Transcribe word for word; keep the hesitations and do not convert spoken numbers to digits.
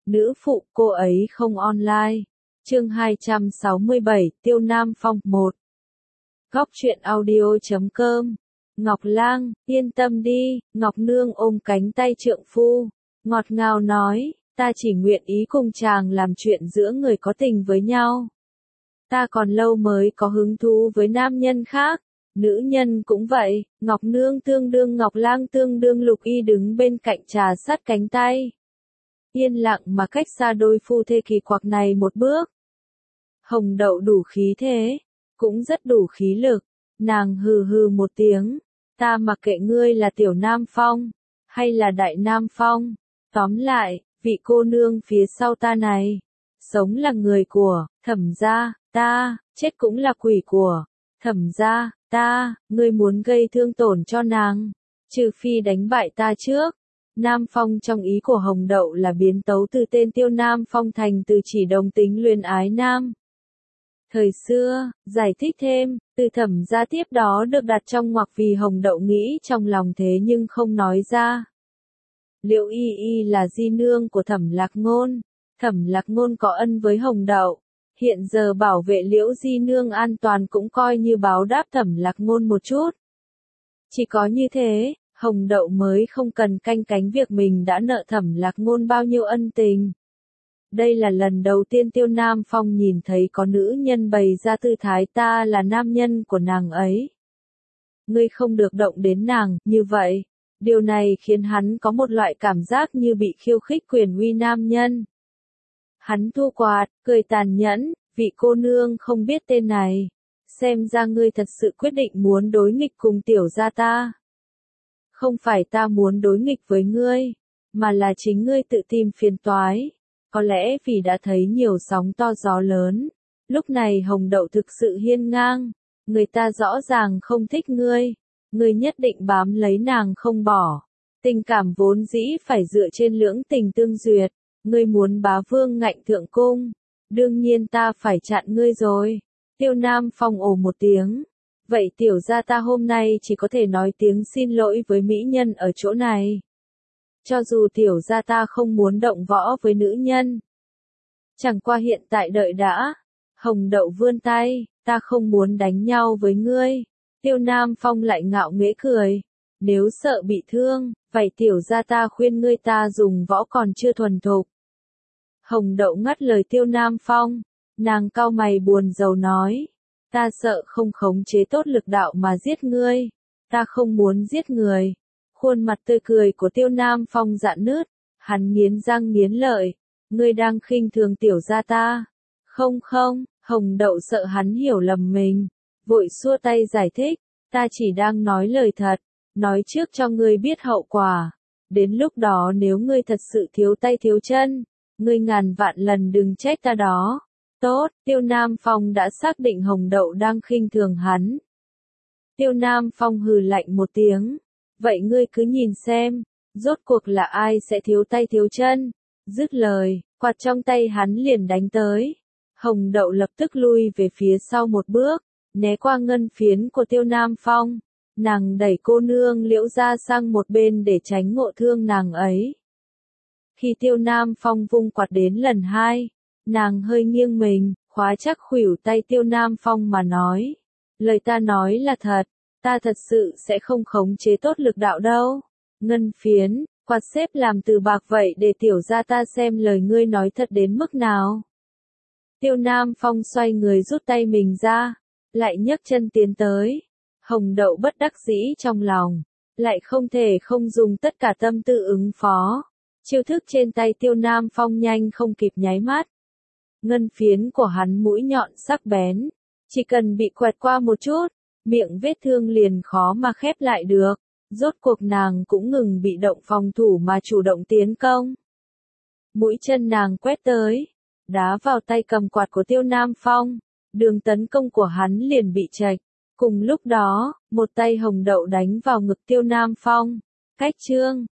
Nữ phụ cô ấy không online. Chương hai trăm sáu mươi bảy, Tiêu Nam Phong một. Góc truyện audio chấm com. Ngọc Lang, yên tâm đi, Ngọc Nương ôm cánh tay trượng phu, ngọt ngào nói, ta chỉ nguyện ý cùng chàng làm chuyện giữa người có tình với nhau. Ta còn lâu mới có hứng thú với nam nhân khác, nữ nhân cũng vậy, Ngọc Nương tương đương Ngọc Lang tương đương Lục Y đứng bên cạnh trà sát cánh tay. Yên lặng mà cách xa đôi phu thê kỳ quặc này một bước. Hồng Đậu đủ khí thế, cũng rất đủ khí lực, nàng hừ hừ một tiếng, ta mặc kệ ngươi là Tiểu Nam Phong, hay là Đại Nam Phong, tóm lại, vị cô nương phía sau ta này, sống là người của, Thẩm gia, ta, chết cũng là quỷ của, Thẩm gia, ta, ngươi muốn gây thương tổn cho nàng, trừ phi đánh bại ta trước. Nam Phong trong ý của Hồng Đậu là biến tấu từ tên Tiêu Nam Phong thành từ chỉ đồng tính luyến ái nam. Thời xưa, giải thích thêm, từ Thẩm gia tiếp đó được đặt trong ngoặc vì Hồng Đậu nghĩ trong lòng thế nhưng không nói ra. Liễu Y Y là di nương của Thẩm Lạc Ngôn, Thẩm Lạc Ngôn có ân với Hồng Đậu, hiện giờ bảo vệ Liễu di nương an toàn cũng coi như báo đáp Thẩm Lạc Ngôn một chút. Chỉ có như thế, Hồng Đậu mới không cần canh cánh việc mình đã nợ Thẩm Lạc Ngôn bao nhiêu ân tình. Đây là lần đầu tiên Tiêu Nam Phong nhìn thấy có nữ nhân bày ra tư thái ta là nam nhân của nàng ấy. Ngươi không được động đến nàng, như vậy. Điều này khiến hắn có một loại cảm giác như bị khiêu khích quyền uy nam nhân. Hắn thu quạt, cười tàn nhẫn, vị cô nương không biết tên này. Xem ra ngươi thật sự quyết định muốn đối nghịch cùng tiểu gia ta. Không phải ta muốn đối nghịch với ngươi, mà là chính ngươi tự tìm phiền toái. Có lẽ vì đã thấy nhiều sóng to gió lớn, lúc này Hồng Đậu thực sự hiên ngang, người ta rõ ràng không thích ngươi, ngươi nhất định bám lấy nàng không bỏ. Tình cảm vốn dĩ phải dựa trên lưỡng tình tương duyệt, ngươi muốn bá vương ngạnh thượng cung, đương nhiên ta phải chặn ngươi rồi. Tiêu Nam Phong ồ một tiếng, vậy tiểu gia ta hôm nay chỉ có thể nói tiếng xin lỗi với mỹ nhân ở chỗ này. Cho dù tiểu gia ta không muốn động võ với nữ nhân. Chẳng qua hiện tại đợi đã. Hồng Đậu vươn tay, ta không muốn đánh nhau với ngươi. Tiêu Nam Phong lại ngạo nghễ cười. Nếu sợ bị thương, vậy tiểu gia ta khuyên ngươi ta dùng võ còn chưa thuần thục. Hồng Đậu ngắt lời Tiêu Nam Phong. Nàng cau mày buồn rầu nói. Ta sợ không khống chế tốt lực đạo mà giết ngươi. Ta không muốn giết người. Khuôn mặt tươi cười của Tiêu Nam Phong rạn nứt, hắn nghiến răng nghiến lợi, ngươi đang khinh thường tiểu gia ta. Không không, Hồng Đậu sợ hắn hiểu lầm mình, vội xua tay giải thích, ta chỉ đang nói lời thật, nói trước cho ngươi biết hậu quả. Đến lúc đó nếu ngươi thật sự thiếu tay thiếu chân, ngươi ngàn vạn lần đừng trách ta đó. Tốt, Tiêu Nam Phong đã xác định Hồng Đậu đang khinh thường hắn. Tiêu Nam Phong hừ lạnh một tiếng. Vậy ngươi cứ nhìn xem, rốt cuộc là ai sẽ thiếu tay thiếu chân. Dứt lời, quạt trong tay hắn liền đánh tới. Hồng Đậu lập tức lui về phía sau một bước, né qua ngân phiến của Tiêu Nam Phong. Nàng đẩy cô nương Liễu ra sang một bên để tránh ngộ thương nàng ấy. Khi Tiêu Nam Phong vung quạt đến lần hai, nàng hơi nghiêng mình, khóa chắc khuỷu tay Tiêu Nam Phong mà nói. Lời ta nói là thật. Ta thật sự sẽ không khống chế tốt lực đạo đâu. Ngân phiến, quạt xếp làm từ bạc vậy để tiểu gia ta xem lời ngươi nói thật đến mức nào. Tiêu Nam Phong xoay người rút tay mình ra, lại nhấc chân tiến tới. Hồng Đậu bất đắc dĩ trong lòng, lại không thể không dùng tất cả tâm tư ứng phó. Chiêu thức trên tay Tiêu Nam Phong nhanh không kịp nháy mắt. Ngân phiến của hắn mũi nhọn sắc bén, chỉ cần bị quẹt qua một chút, miệng vết thương liền khó mà khép lại được, rốt cuộc nàng cũng ngừng bị động phòng thủ mà chủ động tiến công. Mũi chân nàng quét tới, đá vào tay cầm quạt của Tiêu Nam Phong, đường tấn công của hắn liền bị chệch. Cùng lúc đó, một tay Hồng Đậu đánh vào ngực Tiêu Nam Phong, cách chương,